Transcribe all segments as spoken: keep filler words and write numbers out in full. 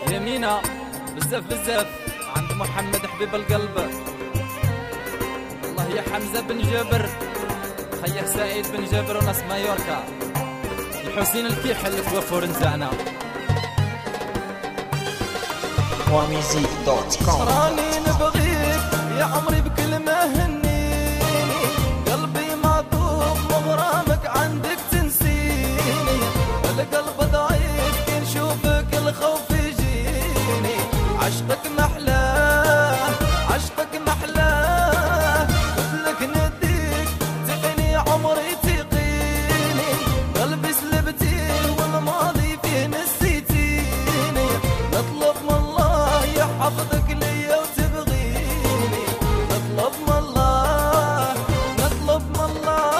يمينة بزاف بزاف عند محمد حبيب القلب. الله يا حمزة بن جابر، خيه سعيد بن جابر وناس مايوركا، الحسين الكيح اللي توفر نتاعنا. مواميزيك دوت كوم. راني نبغيك يا عمري بكلمة هنيني، قلبي معطوف مغرامك عندك تنسيني، القلب ضعيف كي نشوفك الخوف يجيني، عشقك محلاه عشقك محلاه، مثلك نديك تقني عمري تقيني، قلبي سلبتيه والماضي فيه نسيتيني، نطلب من الله يحفظك ليا وتبغيني، نطلب من الله نطلب من الله.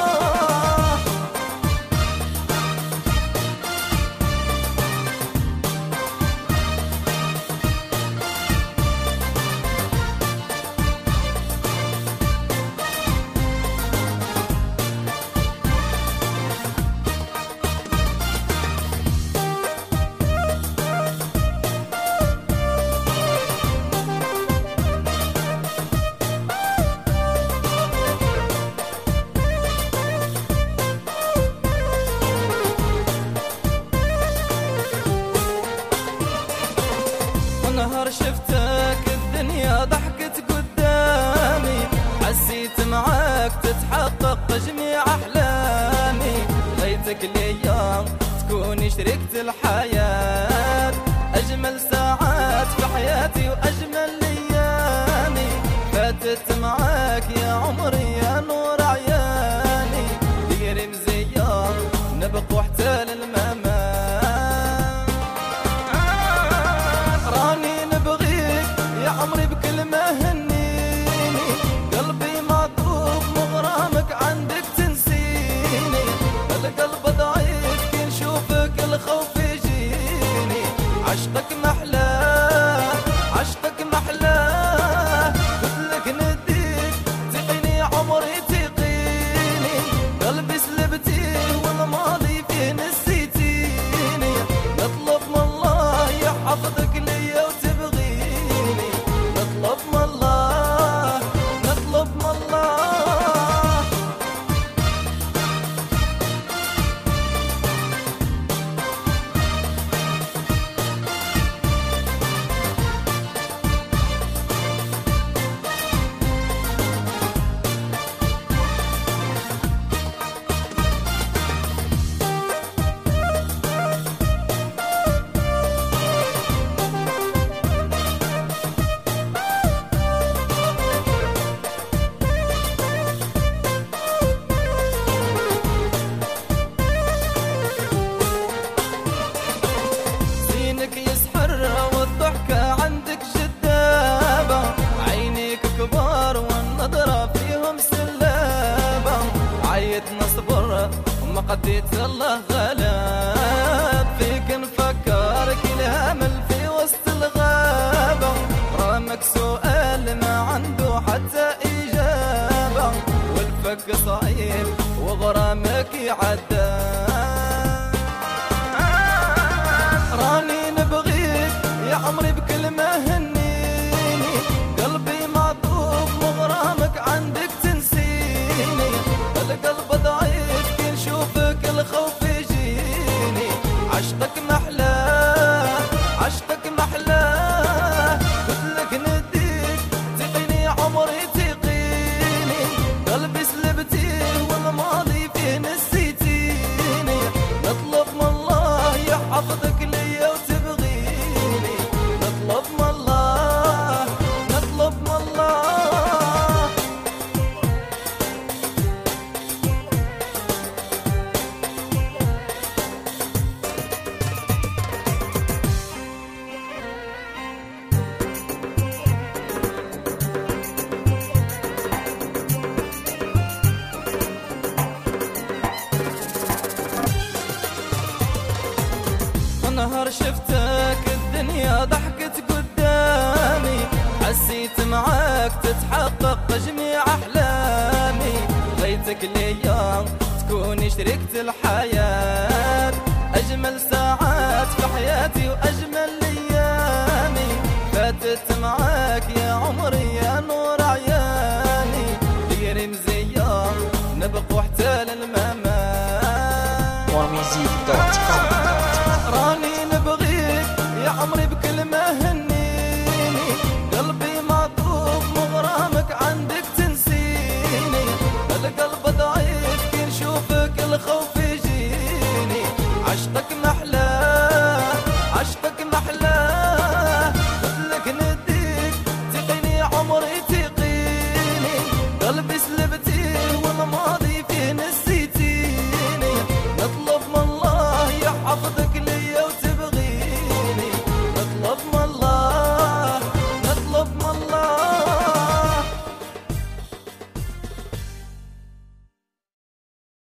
نهار شفتك الدنيا ضحكت قدامي، حسيت معاك تتحقق جميع أحلامي، ليتك الأيام تكوني شريكة الحياة، أجمل ساعات في حياتي وأجمل أيامي، فاتت معاك يا عمري يا نور عياني، ديري مزيان نبقوا حتى للممات. عمري بكلمة هنيني، قلبي معطوف مغرامك عندك تنسيني، القلب ضعيف كي نشوفك الخوف يجيني، عشقك محلاه عشقك محلاه، مثلك نديك تقيني عمري تقيني، قلبي سلبتيه والماضي فيه نسيتيني، نطلب من الله يحفظك ليا وتبغيني، نطلب من الله نطلب من الله. عينك يسحرها والضحكة عندك جذابة، عينيك كبار والنظرة فيهم سلابة، عيت نصبر وما قديت الله غلاب، فيك نفكر كل هامل في وسط الغابة، رامك سؤال ما عنده حتى إجابة، والفك صعيب وغرامك يعدى. راني نبغيك يا عمري بكلمة هنيني، قلبي معطوف مغرامك عندك تنسيني، القلب ضعيف كي نشوفك الخوف يجيني، عشقك محلاه عشقك محلاه، مثلك نديك تقيني عمري تقيني، قلبي سلبتيه والماضي فيه نسيتيني، نطلب من الله يحفظك ليا وتبغيني، نطلب من الله نطلب من الله. نهار شفتك الدنيا ضحكت قدامي، حسيت معاك تتحقق جميع أحلامي، ليتك الأيام تكوني شريكة الحياة، أجمل ساعات في حياتي وأجمل أيام. عشت معاك يا عمري يا نور عياني، ديري مزية نبقوا حتى للممات. مواميزيك دوت كوم. راني نبغيك يا عمري بكل ما هن